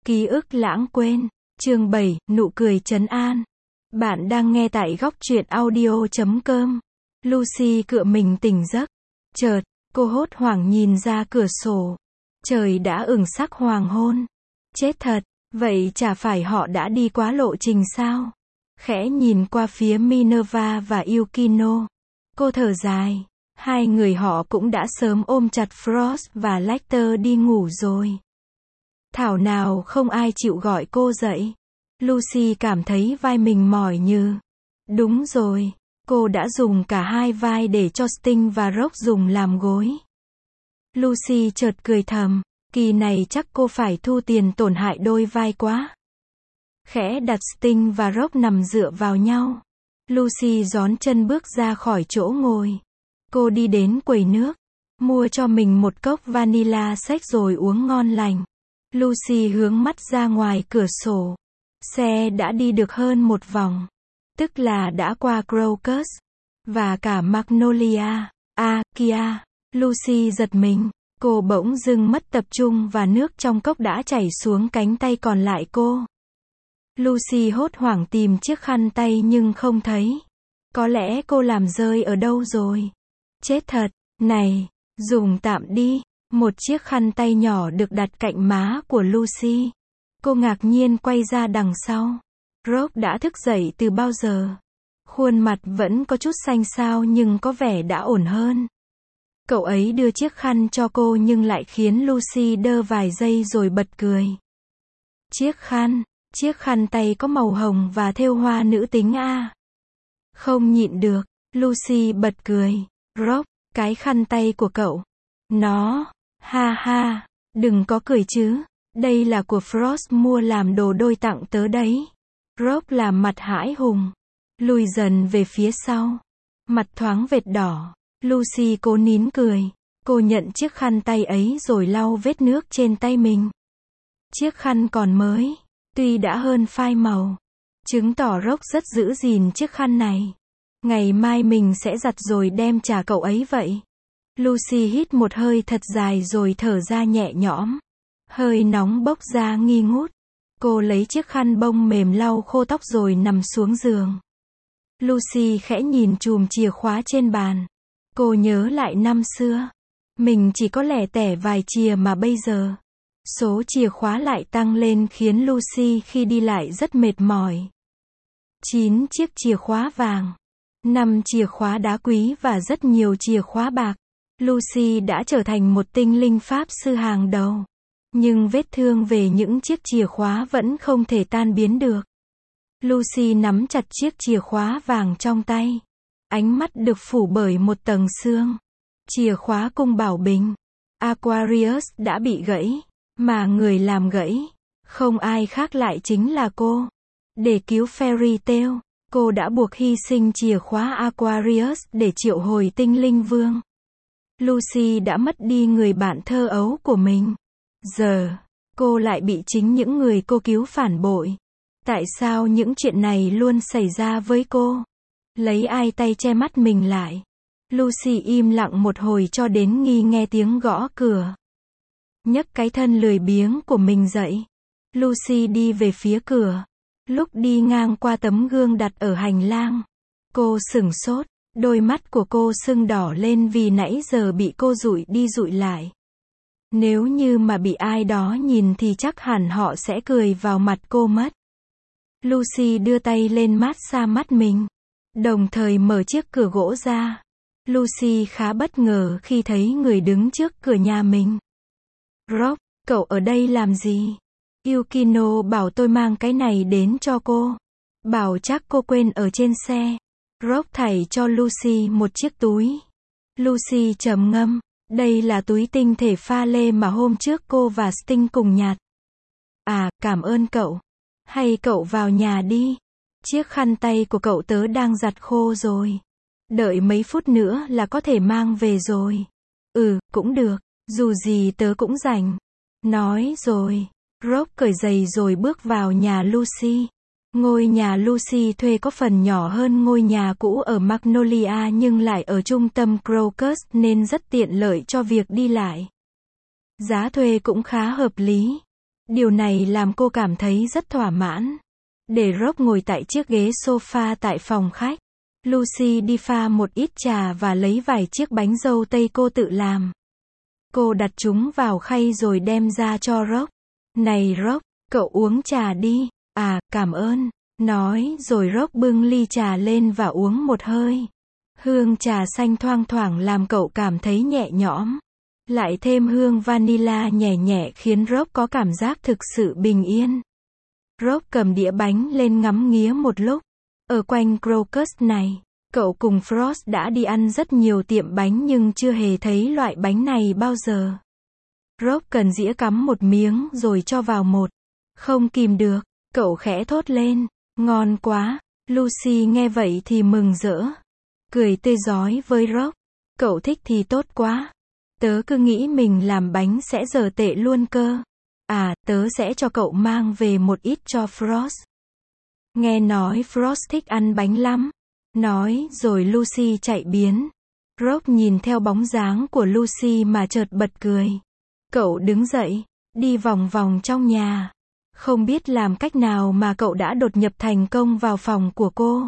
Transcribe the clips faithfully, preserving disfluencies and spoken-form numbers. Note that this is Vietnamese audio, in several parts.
Ký ức lãng quên. Chương bảy, nụ cười trấn an. Bạn đang nghe tại góc truyện audio chấm com. Lucy cựa mình tỉnh giấc. Chợt, cô hốt hoảng nhìn ra cửa sổ. Trời đã ửng sắc hoàng hôn. Chết thật, vậy chả phải họ đã đi quá lộ trình sao? Khẽ nhìn qua phía Minerva và Yukino. Cô thở dài. Hai người họ cũng đã sớm ôm chặt Frost và Lecter đi ngủ rồi. Thảo nào không ai chịu gọi cô dậy. Lucy cảm thấy vai mình mỏi như. Đúng rồi, cô đã dùng cả hai vai để cho Sting và Rock dùng làm gối. Lucy chợt cười thầm, kỳ này chắc cô phải thu tiền tổn hại đôi vai quá. Khẽ đặt Sting và Rock nằm dựa vào nhau. Lucy gión chân bước ra khỏi chỗ ngồi. Cô đi đến quầy nước, mua cho mình một cốc vanilla shake rồi uống ngon lành. Lucy hướng mắt ra ngoài cửa sổ. Xe đã đi được hơn một vòng. Tức là đã qua Crocus. Và cả Magnolia. À, kia. Lucy giật mình. Cô bỗng dưng mất tập trung và nước trong cốc đã chảy xuống cánh tay còn lại cô. Lucy hốt hoảng tìm chiếc khăn tay nhưng không thấy. Có lẽ cô làm rơi ở đâu rồi. Chết thật, này, dùng tạm đi. Một chiếc khăn tay nhỏ được đặt cạnh má của Lucy. Cô ngạc nhiên quay ra đằng sau. Rock đã thức dậy từ bao giờ. Khuôn mặt vẫn có chút xanh xao nhưng có vẻ đã ổn hơn. Cậu ấy đưa chiếc khăn cho cô nhưng lại khiến Lucy đơ vài giây rồi bật cười. Chiếc khăn, chiếc khăn tay có màu hồng và thêu hoa nữ tính à. Không nhịn được, Lucy bật cười. Rock, cái khăn tay của cậu. Nó, ha ha, đừng có cười chứ. Đây là của Frost mua làm đồ đôi tặng tớ đấy. Rock làm mặt hãi hùng. Lùi dần về phía sau. Mặt thoáng vệt đỏ. Lucy cố nín cười. Cô nhận chiếc khăn tay ấy rồi lau vết nước trên tay mình. Chiếc khăn còn mới. Tuy đã hơn phai màu. Chứng tỏ Rock rất giữ gìn chiếc khăn này. Ngày mai mình sẽ giặt rồi đem trả cậu ấy vậy. Lucy hít một hơi thật dài rồi thở ra nhẹ nhõm. Hơi nóng bốc ra nghi ngút. Cô lấy chiếc khăn bông mềm lau khô tóc rồi nằm xuống giường. Lucy khẽ nhìn chùm chìa khóa trên bàn. Cô nhớ lại năm xưa. Mình chỉ có lẻ tẻ vài chìa mà bây giờ. Số chìa khóa lại tăng lên khiến Lucy khi đi lại rất mệt mỏi. chín chiếc chìa khóa vàng. năm chìa khóa đá quý và rất nhiều chìa khóa bạc. Lucy đã trở thành một tinh linh pháp sư hàng đầu. Nhưng vết thương về những chiếc chìa khóa vẫn không thể tan biến được. Lucy nắm chặt chiếc chìa khóa vàng trong tay. Ánh mắt được phủ bởi một tầng sương. Chìa khóa cung bảo bình. Aquarius đã bị gãy. Mà người làm gãy. Không ai khác lại chính là cô. Để cứu Fairy Tail, cô đã buộc hy sinh chìa khóa Aquarius để triệu hồi tinh linh vương. Lucy đã mất đi người bạn thơ ấu của mình. Giờ, cô lại bị chính những người cô cứu phản bội. Tại sao những chuyện này luôn xảy ra với cô? Lấy ai tay che mắt mình lại? Lucy im lặng một hồi cho đến nghi nghe tiếng gõ cửa. Nhấc cái thân lười biếng của mình dậy. Lucy đi về phía cửa. Lúc đi ngang qua tấm gương đặt ở hành lang, cô sửng sốt. Đôi mắt của cô sưng đỏ lên vì nãy giờ bị cô dụi đi dụi lại. Nếu như mà bị ai đó nhìn thì chắc hẳn họ sẽ cười vào mặt cô mất. Lucy đưa tay lên mát xa mắt mình. Đồng thời mở chiếc cửa gỗ ra. Lucy khá bất ngờ khi thấy người đứng trước cửa nhà mình. Rock, cậu ở đây làm gì? Yukino bảo tôi mang cái này đến cho cô. Bảo chắc cô quên ở trên xe. Rock thảy cho Lucy một chiếc túi. Lucy trầm ngâm. Đây là túi tinh thể pha lê mà hôm trước cô và Sting cùng nhặt. À, cảm ơn cậu. Hay cậu vào nhà đi. Chiếc khăn tay của cậu tớ đang giặt khô rồi. Đợi mấy phút nữa là có thể mang về rồi. Ừ, cũng được. Dù gì tớ cũng rảnh. Nói rồi. Rock cởi giày rồi bước vào nhà Lucy. Ngôi nhà Lucy thuê có phần nhỏ hơn ngôi nhà cũ ở Magnolia nhưng lại ở trung tâm Crocus nên rất tiện lợi cho việc đi lại. Giá thuê cũng khá hợp lý. Điều này làm cô cảm thấy rất thỏa mãn. Để Rob ngồi tại chiếc ghế sofa tại phòng khách. Lucy đi pha một ít trà và lấy vài chiếc bánh dâu tây cô tự làm. Cô đặt chúng vào khay rồi đem ra cho Rob. Này Rob, cậu uống trà đi. À, cảm ơn. Nói rồi Rob bưng ly trà lên và uống một hơi. Hương trà xanh thoang thoảng làm cậu cảm thấy nhẹ nhõm. Lại thêm hương vanilla nhẹ nhẹ khiến Rob có cảm giác thực sự bình yên. Rob cầm đĩa bánh lên ngắm nghía một lúc. Ở quanh Crocus này, cậu cùng Frost đã đi ăn rất nhiều tiệm bánh nhưng chưa hề thấy loại bánh này bao giờ. Rob cần dĩa cắm một miếng rồi cho vào một. Không kìm được, cậu khẽ thốt lên. Ngon quá. Lucy nghe vậy thì mừng rỡ. Cười tươi rói với Rob. Cậu thích thì tốt quá. Tớ cứ nghĩ mình làm bánh sẽ dở tệ luôn cơ. À, tớ sẽ cho cậu mang về một ít cho Frost. Nghe nói Frost thích ăn bánh lắm. Nói rồi Lucy chạy biến. Rob nhìn theo bóng dáng của Lucy mà chợt bật cười. Cậu đứng dậy, đi vòng vòng trong nhà. Không biết làm cách nào mà cậu đã đột nhập thành công vào phòng của cô.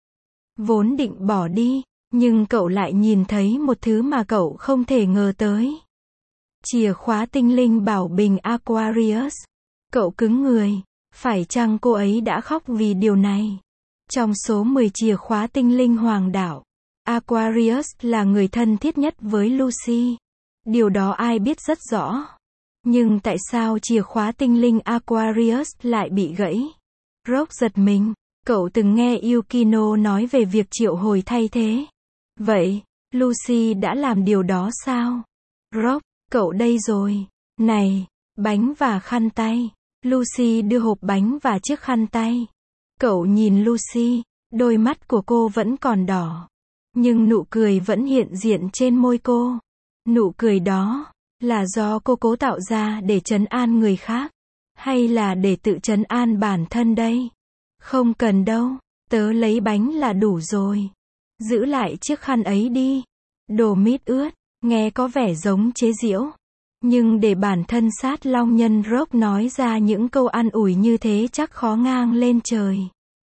Vốn định bỏ đi, nhưng cậu lại nhìn thấy một thứ mà cậu không thể ngờ tới. Chìa khóa tinh linh bảo bình Aquarius. Cậu cứng người. Phải chăng cô ấy đã khóc vì điều này? Trong số mười chìa khóa tinh linh hoàng đảo, Aquarius là người thân thiết nhất với Lucy. Điều đó ai biết rất rõ. Nhưng tại sao chìa khóa tinh linh Aquarius lại bị gãy? Rob giật mình. Cậu từng nghe Yukino nói về việc triệu hồi thay thế. Vậy, Lucy đã làm điều đó sao? Rob, cậu đây rồi. Này, bánh và khăn tay. Lucy đưa hộp bánh và chiếc khăn tay. Cậu nhìn Lucy, đôi mắt của cô vẫn còn đỏ. Nhưng nụ cười vẫn hiện diện trên môi cô. Nụ cười đó, là do cô cố tạo ra để trấn an người khác? Hay là để tự trấn an bản thân đây? Không cần đâu, tớ lấy bánh là đủ rồi. Giữ lại chiếc khăn ấy đi. Đồ mít ướt, nghe có vẻ giống chế giễu. Nhưng để bản thân sát long nhân Rob nói ra những câu an ủi như thế chắc khó ngang lên trời.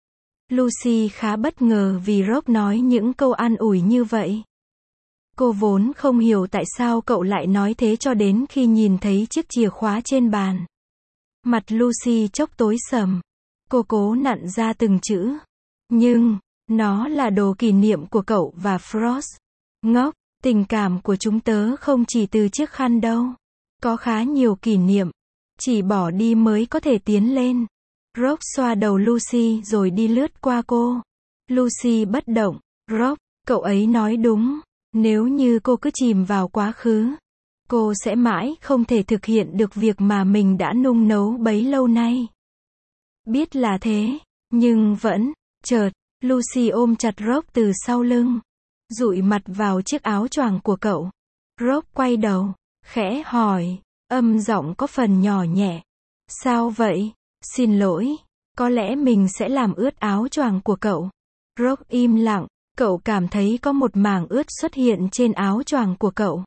Lucy khá bất ngờ vì Rob nói những câu an ủi như vậy. Cô vốn không hiểu tại sao cậu lại nói thế cho đến khi nhìn thấy chiếc chìa khóa trên bàn. Mặt Lucy chốc tối sầm. Cô cố nặn ra từng chữ. Nhưng, nó là đồ kỷ niệm của cậu và Frost. Ngốc, tình cảm của chúng tớ không chỉ từ chiếc khăn đâu. Có khá nhiều kỷ niệm. Chỉ bỏ đi mới có thể tiến lên. Rob xoa đầu Lucy rồi đi lướt qua cô. Lucy bất động. Rob, cậu ấy nói đúng. Nếu như cô cứ chìm vào quá khứ, cô sẽ mãi không thể thực hiện được việc mà mình đã nung nấu bấy lâu nay. Biết là thế, nhưng vẫn, chợt, Lucy ôm chặt Rob từ sau lưng, dụi mặt vào chiếc áo choàng của cậu. Rob quay đầu, khẽ hỏi, âm giọng có phần nhỏ nhẹ. Sao vậy? Xin lỗi, có lẽ mình sẽ làm ướt áo choàng của cậu. Rob im lặng, cậu cảm thấy có một mảng ướt xuất hiện trên áo choàng của cậu.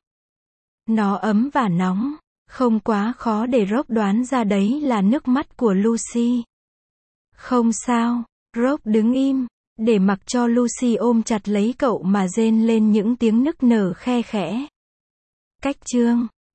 Nó ấm và nóng, không quá khó để Rob đoán ra đấy là nước mắt của Lucy. Không sao, Rob đứng im, để mặc cho Lucy ôm chặt lấy cậu mà rên lên những tiếng nức nở khe khẽ. Cách chương